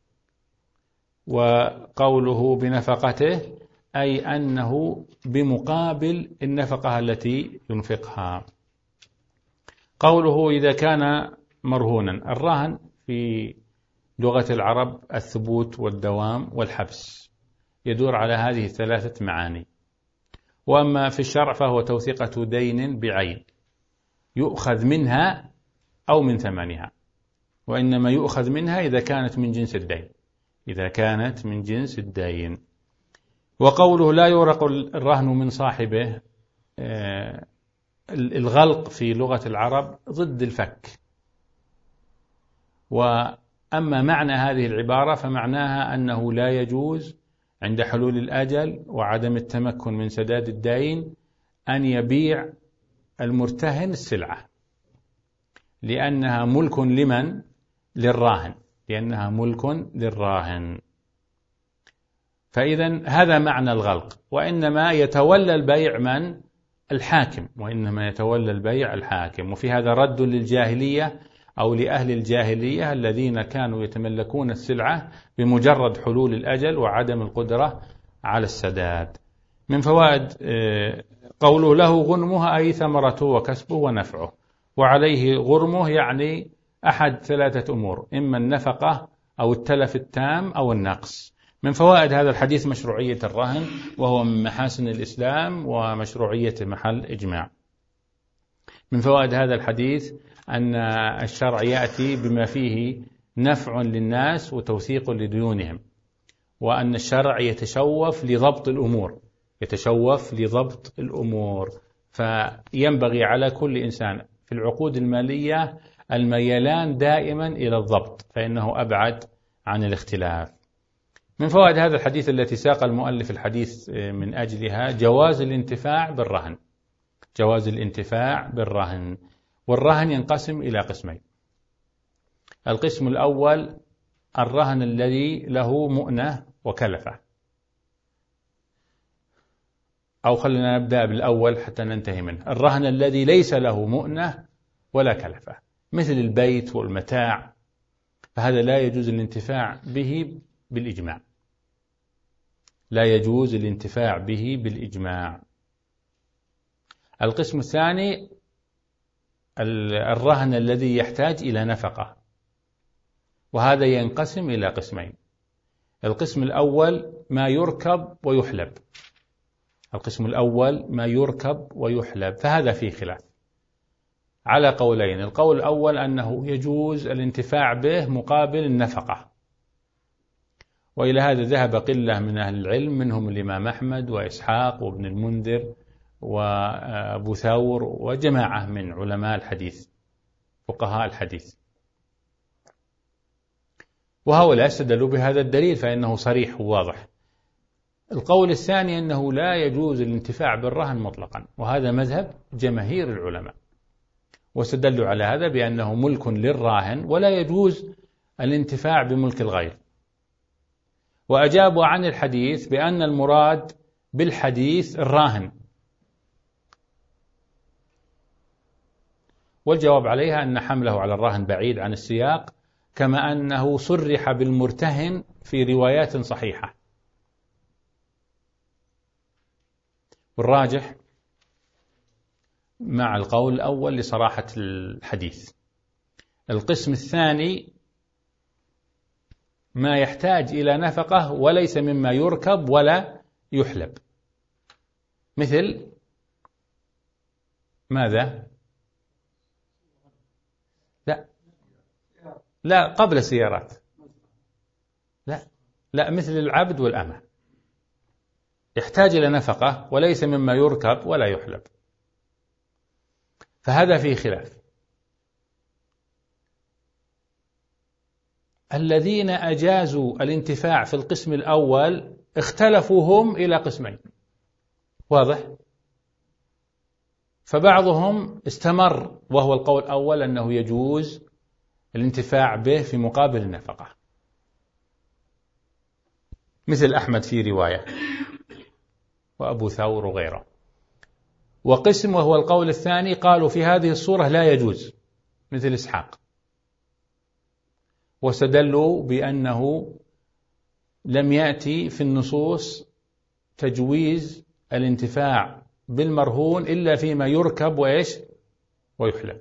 وقوله بنفقته أي أنه بمقابل النفقة التي ينفقها. قوله إذا كان مرهونا، الرهن في لغة العرب الثبوت والدوام والحبس، يدور على هذه الثلاثة معاني. وأما في الشرع فهو توثيقة دين بعين يؤخذ منها أو من ثمنها، وإنما يؤخذ منها إذا كانت من جنس الدين، إذا كانت من جنس الدين. وقوله لا يورق الرهن من صاحبه، الغلق في لغة العرب ضد الفك. وأما معنى هذه العبارة فمعناها أنه لا يجوز عند حلول الأجل وعدم التمكن من سداد الدين أن يبيع المرتهن السلعة، لأنها ملك لمن؟ للراهن، لأنها ملك للراهن. فإذا هذا معنى الغلق، وإنما يتولى البيع من؟ الحاكم، وإنما يتولى البيع الحاكم. وفي هذا رد للجاهلية أو لأهل الجاهلية الذين كانوا يتملكون السلعة بمجرد حلول الأجل وعدم القدرة على السداد. من فوائد قوله له غنمها أي ثمرته وكسبه ونفعه، وعليه غرمه يعني أحد ثلاثة أمور، إما النفقة أو التلف التام أو النقص. من فوائد هذا الحديث مشروعية الرهن، وهو من محاسن الإسلام ومشروعية محل إجماع. من فوائد هذا الحديث أن الشرع يأتي بما فيه نفع للناس وتوثيق لديونهم، وأن الشرع يتشوف لضبط الأمور، يتشوف لضبط الأمور. فينبغي على كل إنسان في العقود المالية الميلان دائما إلى الضبط، فإنه أبعد عن الاختلاف. من فوائد هذا الحديث التي ساق المؤلف الحديث من أجلها جواز الانتفاع بالرهن، جواز الانتفاع بالرهن. والرهن ينقسم إلى قسمين. القسم الأول الرهن الذي له مؤنة وكلفة، أو خلينا نبدأ بالأول حتى ننتهي منه. الرهن الذي ليس له مؤنة ولا كلفة، مثل البيت والمتاع، فهذا لا يجوز الانتفاع به بالإجماع، لا يجوز الانتفاع به بالإجماع. القسم الثاني الرهن الذي يحتاج إلى نفقة، وهذا ينقسم إلى قسمين. القسم الأول ما يركب ويحلب، القسم الأول ما يركب ويحلب، فهذا فيه خلاف على قولين. القول الأول أنه يجوز الانتفاع به مقابل النفقة، وإلى هذا ذهب قلة من أهل العلم، منهم الإمام أحمد وإسحاق وابن المنذر وأبو ثور وجماعة من علماء الحديث فقهاء الحديث، وهؤلاء استدلوا بهذا الدليل فإنه صريح وواضح. القول الثاني أنه لا يجوز الانتفاع بالرهن مطلقا، وهذا مذهب جماهير العلماء، واستدلوا على هذا بأنه ملك للراهن ولا يجوز الانتفاع بملك الغير، وأجابوا عن الحديث بأن المراد بالحديث الراهن، والجواب عليها أن حمله على الراهن بعيد عن السياق، كما أنه صرح بالمرتهن في روايات صحيحة. والراجح مع القول الأول لصراحة الحديث. القسم الثاني ما يحتاج إلى نفقة وليس مما يركب ولا يحلب، مثل ماذا؟ لا لا قبل السيارات، لا لا مثل العبد والأمة، يحتاج إلى نفقة وليس مما يركب ولا يحلب، فهذا فيه خلاف. الذين أجازوا الانتفاع في القسم الأول اختلفوا هم إلى قسمين، واضح؟ فبعضهم استمر وهو القول الأول أنه يجوز الانتفاع به في مقابل النفقة، مثل أحمد في رواية وأبو ثور وغيره. وقسم وهو القول الثاني قالوا في هذه الصورة لا يجوز، مثل إسحاق، واستدلوا بأنه لم يأتي في النصوص تجويز الانتفاع بالمرهون إلا فيما يركب وإيش ويحلب.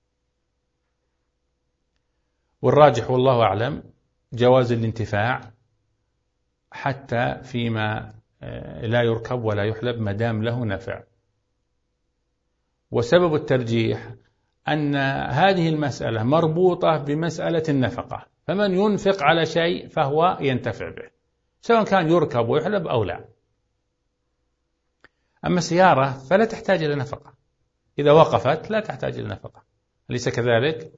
والراجح والله أعلم جواز الانتفاع حتى فيما لا يركب ولا يحلب ما دام له نفع. وسبب الترجيح أن هذه المسألة مربوطة بمسألة النفقة، فمن ينفق على شيء فهو ينتفع به سواء كان يركب ويحلب أو لا. أما السيارة فلا تحتاج إلى نفقة، إذا وقفت لا تحتاج إلى نفقة، أليس كذلك؟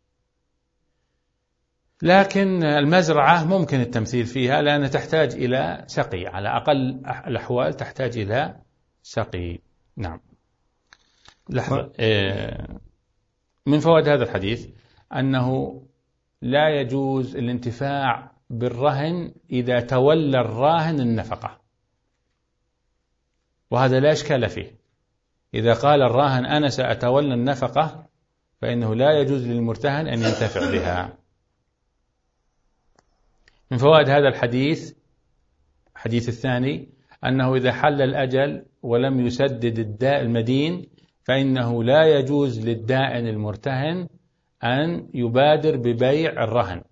لكن المزرعة ممكن التمثيل فيها لأنها تحتاج إلى سقي، على أقل الأحوال تحتاج إلى سقي. نعم. لحظة. من فوائد هذا الحديث أنه لا يجوز الانتفاع بالرهن إذا تولى الراهن النفقة، وهذا لا إشكال فيه. إذا قال الراهن أنا سأتولى النفقة فإنه لا يجوز للمرتهن أن ينتفع بها. من فوائد هذا الحديث الحديث الثاني أنه إذا حل الأجل ولم يسدد الداء المدين فإنه لا يجوز للدائن المرتهن أن يبادر ببيع الرهن،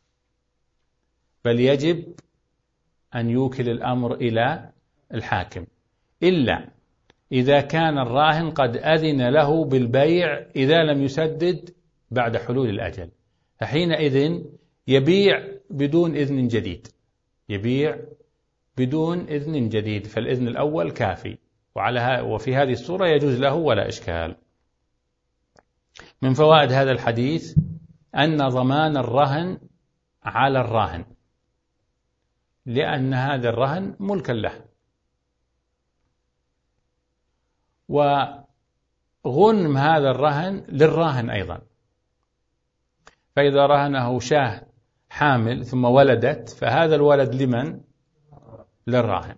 بل يجب أن يوكل الأمر إلى الحاكم، إلا إذا كان الراهن قد أذن له بالبيع إذا لم يسدد بعد حلول الأجل، فحينئذ يبيع بدون إذن جديد، يبيع بدون إذن جديد، فالإذن الأول كافي، وعلى وفي هذه الصورة يجوز له ولا إشكال. من فوائد هذا الحديث أن ضمان الرهن على الراهن، لأن هذا الرهن ملكا له، وغنم هذا الرهن للراهن أيضا. فإذا رهنه شاة حامل ثم ولدت فهذا الولد لمن؟ للراهن.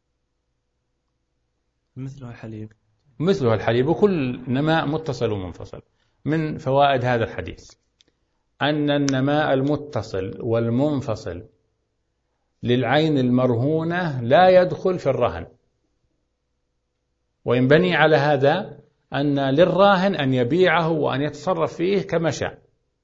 مثله الحليب مثله الحليب، وكل نماء متصل ومنفصل. من فوائد هذا الحديث أن النماء المتصل والمنفصل للعين المرهونة لا يدخل في الرهن، وينبني على هذا أن للراهن أن يبيعه وأن يتصرف فيه كما شاء.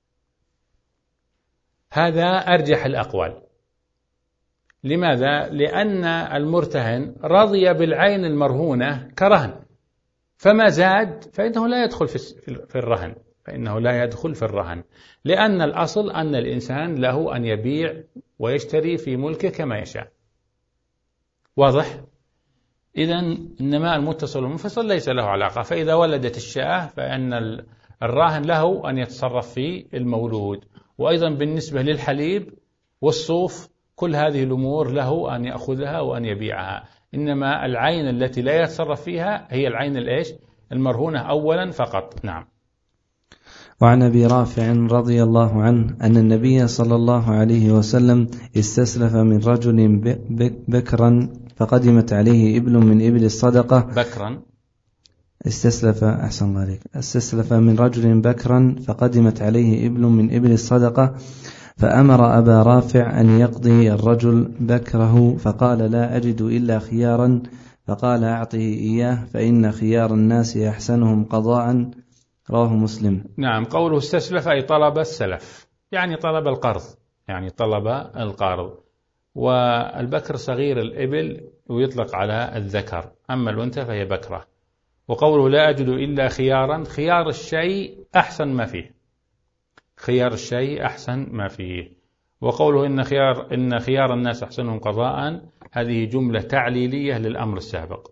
هذا أرجح الأقوال. لماذا؟ لأن المرتهن رضي بالعين المرهونة كرهن، فما زاد فإنه لا يدخل في الرهن، فإنه لا يدخل في الرهن، لأن الأصل أن الإنسان له أن يبيع ويشتري في ملكه كما يشاء. واضح؟ إذن إنما المتصل والمنفصل ليس له علاقة. فإذا ولدت الشاة فإن الراهن له أن يتصرف في المولود. وأيضا بالنسبة للحليب والصوف كل هذه الأمور له أن يأخذها وأن يبيعها، إنما العين التي لا يتصرف فيها هي العين الإيش؟ المرهونة أولا فقط. نعم. وعن أبي رافع رضي الله عنه أن النبي صلى الله عليه وسلم استسلف من رجل بكرا فقدمت عليه إبل من إبل الصدقة. بكرا استسلف أحسن الله عليك استسلف من رجل بكرا فقدمت عليه إبل من إبل الصدقة، فأمر أبا رافع أن يقضي الرجل بكره، فقال لا أجد إلا خيارا، فقال أعطه إياه فإن خيار الناس أحسنهم قضاء. رواه مسلم. نعم. قوله استسلف أي طلب السلف، يعني طلب القرض، يعني طلب القرض. والبكر صغير الإبل ويطلق على الذكر، أما الأنثى فهي بكرة. وقوله لا أجد إلا خيارا، خيار الشيء أحسن ما فيه، خيار الشيء أحسن ما فيه. وقوله إن خيار إن خيار الناس أحسنهم قضاء، هذه جملة تعليلية للأمر السابق.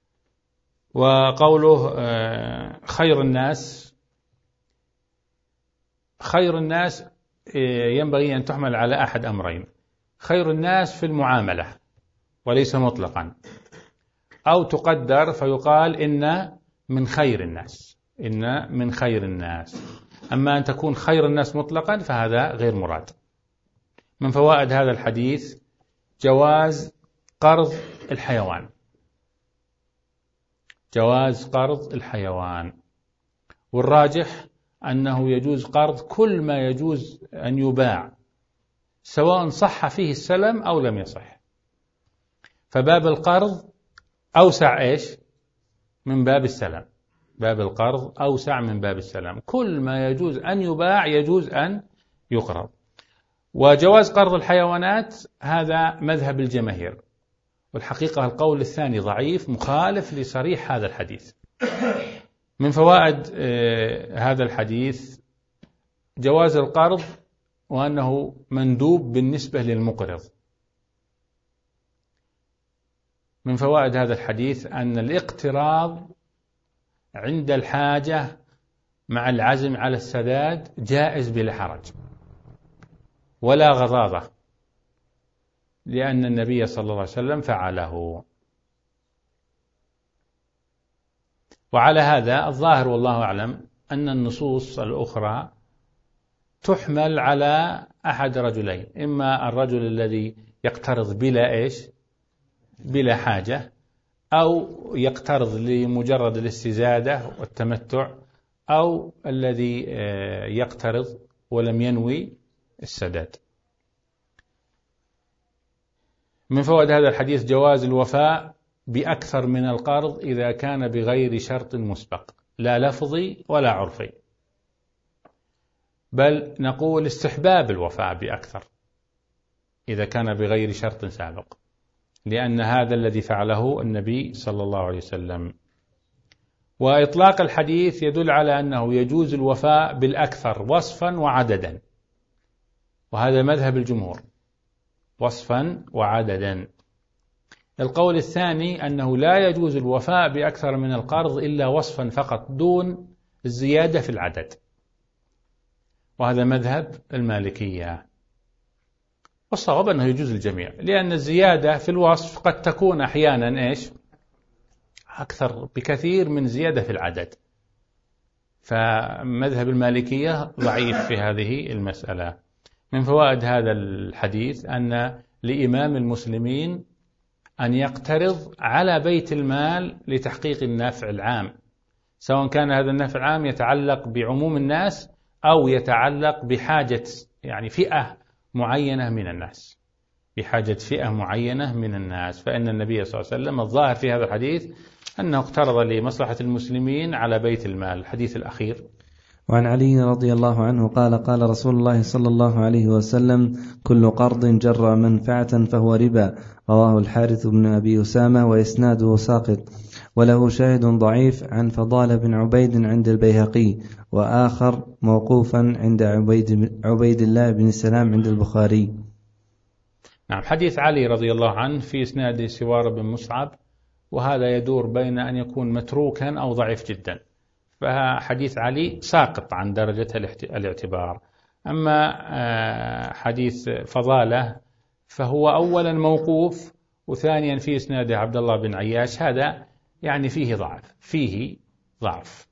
وقوله خير الناس، خير الناس ينبغي أن تحمل على أحد أمرين: خير الناس في المعاملة وليس مطلقا، أو تقدر فيقال إن من خير الناس، إن من خير الناس. أما أن تكون خير الناس مطلقا فهذا غير مراد. من فوائد هذا الحديث جواز قرض الحيوان، جواز قرض الحيوان، والراجح أنه يجوز قرض كل ما يجوز أن يباع سواء صح فيه السلم أو لم يصح. فباب القرض أوسع إيش من باب السلم، باب القرض أوسع من باب السلم، كل ما يجوز أن يباع يجوز أن يقرض. وجواز قرض الحيوانات هذا مذهب الجماهير، والحقيقة القول الثاني ضعيف مخالف لصريح هذا الحديث. من فوائد هذا الحديث جواز القرض وأنه مندوب بالنسبة للمقرض. من فوائد هذا الحديث أن الاقتراض عند الحاجة مع العزم على السداد جائز بلا حرج ولا غضاضة، لأن النبي صلى الله عليه وسلم فعله. وعلى هذا الظاهر والله أعلم أن النصوص الأخرى تحمل على أحد رجلين: إما الرجل الذي يقترض بلا إيش بلا حاجة، أو يقترض لمجرد الاستزادة والتمتع، أو الذي يقترض ولم ينوي السداد. من فوائد هذا الحديث جواز الوفاء بأكثر من القرض إذا كان بغير شرط مسبق، لا لفظي ولا عرفي، بل نقول استحباب الوفاء بأكثر إذا كان بغير شرط سابق، لأن هذا الذي فعله النبي صلى الله عليه وسلم. وإطلاق الحديث يدل على أنه يجوز الوفاء بالأكثر وصفا وعددا، وهذا مذهب الجمهور، وصفا وعددا. القول الثاني أنه لا يجوز الوفاء بأكثر من القرض إلا وصفا فقط دون الزيادة في العدد، وهذا مذهب المالكية. والصواب أنه يجوز الجميع، لأن الزيادة في الوصف قد تكون أحيانا إيش أكثر بكثير من زيادة في العدد، فمذهب المالكية ضعيف في هذه المسألة. من فوائد هذا الحديث أن لإمام المسلمين أن يقترض على بيت المال لتحقيق النفع العام، سواء كان هذا النفع العام يتعلق بعموم الناس أو يتعلق بحاجة يعني فئة معينة من الناس. بحاجة فئة معينة من الناس. فإن النبي صلى الله عليه وسلم الظاهر في هذا الحديث أنه اقترض لمصلحة المسلمين على بيت المال. الحديث الأخير. وعن علي رضي الله عنه قال قال رسول الله صلى الله عليه وسلم كل قرض جر منفعة فهو ربا. رواه الحارث بن أبي أسامة وإسناده ساقط، وله شاهد ضعيف عن فضال بن عبيد عند البيهقي، وآخر موقوفا عند عبيد, عبيد الله بن سلام عند البخاري. نعم. حديث علي رضي الله عنه في إسناد سوار بن مصعب، وهذا يدور بين أن يكون متروكا أو ضعيف جدا، فحديث علي ساقط عن درجة الاعتبار. أما حديث فضالة فهو أولا موقوف، وثانيا في إسناده عبد الله بن عياش، هذا يعني فيه ضعف فيه ضعف.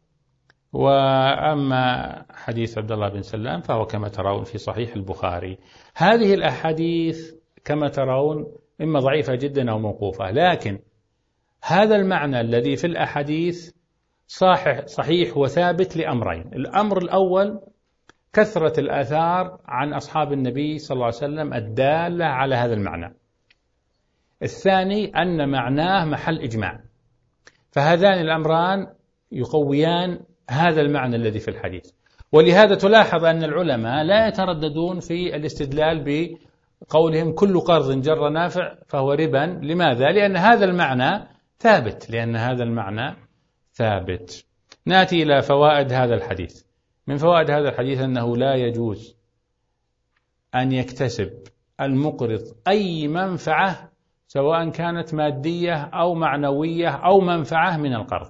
وأما حديث عبد الله بن سلام فهو كما ترون في صحيح البخاري. هذه الأحاديث كما ترون إما ضعيفة جدا أو موقوفة، لكن هذا المعنى الذي في الأحاديث صحيح, صحيح وثابت لأمرين. الأمر الأول كثرة الآثار عن أصحاب النبي صلى الله عليه وسلم الدالة على هذا المعنى. الثاني أن معناه محل إجماع، فهذان الأمران يقويان هذا المعنى الذي في الحديث. ولهذا تلاحظ أن العلماء لا يترددون في الاستدلال بقولهم كل قرض جر نافع فهو ربا. لماذا؟ لأن هذا المعنى ثابت لأن هذا المعنى ثابت. نأتي إلى فوائد هذا الحديث. من فوائد هذا الحديث أنه لا يجوز أن يكتسب المقرض أي منفعة سواء كانت مادية أو معنوية أو منفعة من القرض.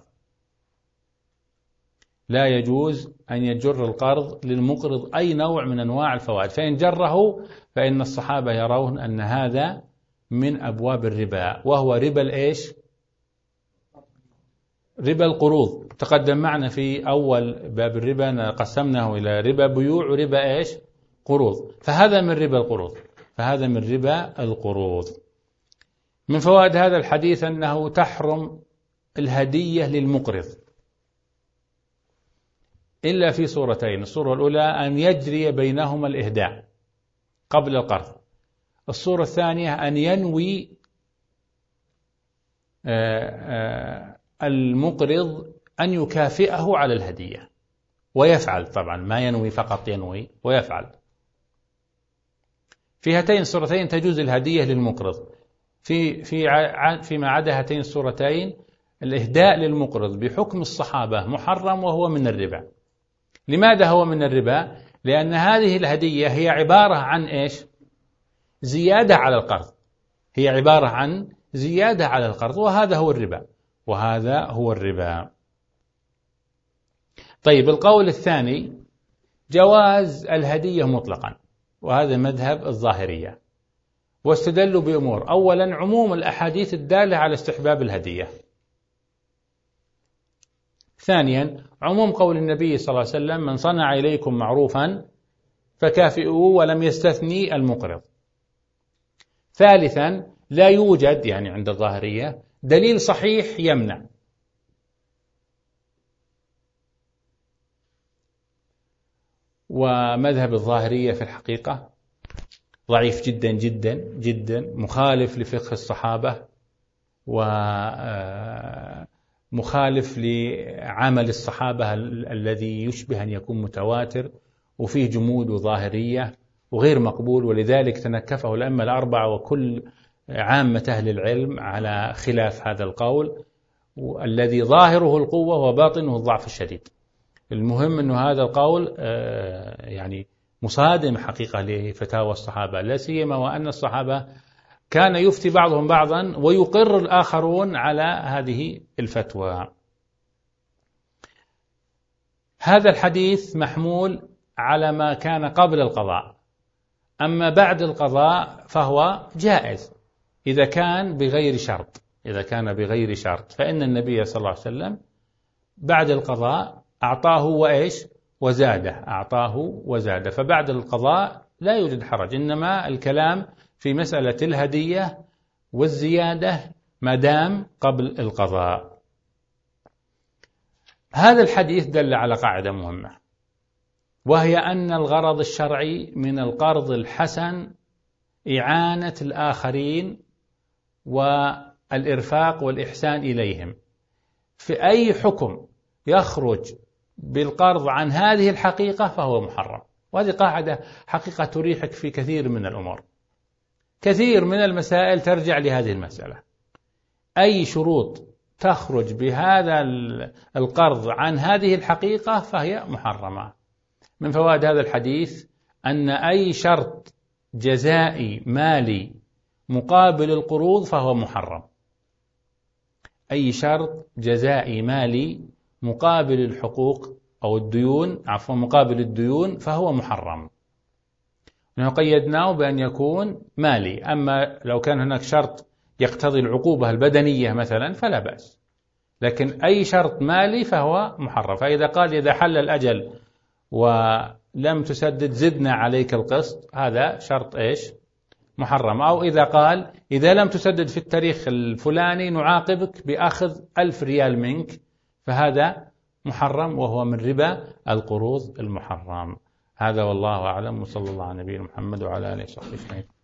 لا يجوز أن يجر القرض للمقرض أي نوع من أنواع الفوائد، فإن جره فإن الصحابة يرون أن هذا من أبواب الربا، وهو ربا الإيش؟ ربا القروض. تقدم معنا في أول باب الربا قسمناه إلى ربا بيوع وربا إيش؟ قروض. فهذا من ربا القروض فهذا من ربا القروض. من فوائد هذا الحديث أنه تحرم الهدية للمقرض إلا في صورتين. الصورة الأولى أن يجري بينهما الإهداء قبل القرض. الصورة الثانية أن ينوي المقرض أن يكافئه على الهدية ويفعل، طبعا ما ينوي فقط، ينوي ويفعل. في هاتين الصورتين تجوز الهدية للمقرض. في في فيما عدا هاتين الصورتين الإهداء للمقرض بحكم الصحابة محرم وهو من الربا. لماذا هو من الربا؟ لأن هذه الهدية هي عبارة عن إيش؟ زيادة على القرض. هي عبارة عن زيادة على القرض، وهذا هو الربا وهذا هو الربا. طيب، القول الثاني جواز الهدية مطلقا، وهذا مذهب الظاهرية، واستدلوا بأمور. أولا عموم الأحاديث الدالة على استحباب الهدية. ثانيا عموم قول النبي صلى الله عليه وسلم من صنع إليكم معروفا فكافئوه، ولم يستثني المقرض. ثالثا لا يوجد يعني عند الظاهرية دليل صحيح يمنع. ومذهب الظاهرية في الحقيقة ضعيف جدا جدا جدا، مخالف لفقه الصحابة ومخالف لعمل الصحابة الذي يشبه أن يكون متواتر، وفيه جمود وظاهرية وغير مقبول. ولذلك تنكفه الأئمة الأربعة وكل عامة أهل العلم على خلاف هذا القول الذي ظاهره القوة وباطنه الضعف الشديد. المهم أن هذا القول يعني مصادم حقيقة لفتاوى الصحابة، لا سيما وأن الصحابة كان يفتي بعضهم بعضا ويقر الآخرون على هذه الفتوى. هذا الحديث محمول على ما كان قبل القضاء، أما بعد القضاء فهو جائز إذا كان بغير شرط. إذا كان بغير شرط فإن النبي صلى الله عليه وسلم بعد القضاء أعطاه وإيش وزاده، أعطاه وزاده، فبعد القضاء لا يوجد حرج. إنما الكلام في مسألة الهدية والزيادة ما دام قبل القضاء. هذا الحديث دل على قاعدة مهمة، وهي أن الغرض الشرعي من القرض الحسن إعانة الآخرين والإرفاق والإحسان إليهم. في أي حكم يخرج بالقرض عن هذه الحقيقة فهو محرم. وهذه قاعدة حقيقة تريحك في كثير من الأمور. كثير من المسائل ترجع لهذه المسألة. أي شروط تخرج بهذا القرض عن هذه الحقيقة فهي محرمة. من فوائد هذا الحديث أن أي شرط جزائي مالي مقابل القروض فهو محرم. أي شرط جزائي مالي مقابل الحقوق أو الديون، عفوا مقابل الديون، فهو محرم. نحن قيدناه بأن يكون مالي. أما لو كان هناك شرط يقتضي العقوبة البدنية مثلا فلا بأس، لكن أي شرط مالي فهو محرم. فإذا قال إذا حل الأجل ولم تسدد زدنا عليك القسط، هذا شرط إيش؟ محرم. أو إذا قال إذا لم تسدد في التاريخ الفلاني نعاقبك بأخذ ألف ريال منك، فهذا محرم، وهو من ربا القروض المحرم. هذا والله أعلم، وصلى الله على نبينا محمد وعلى آله وصحبه أجمعين.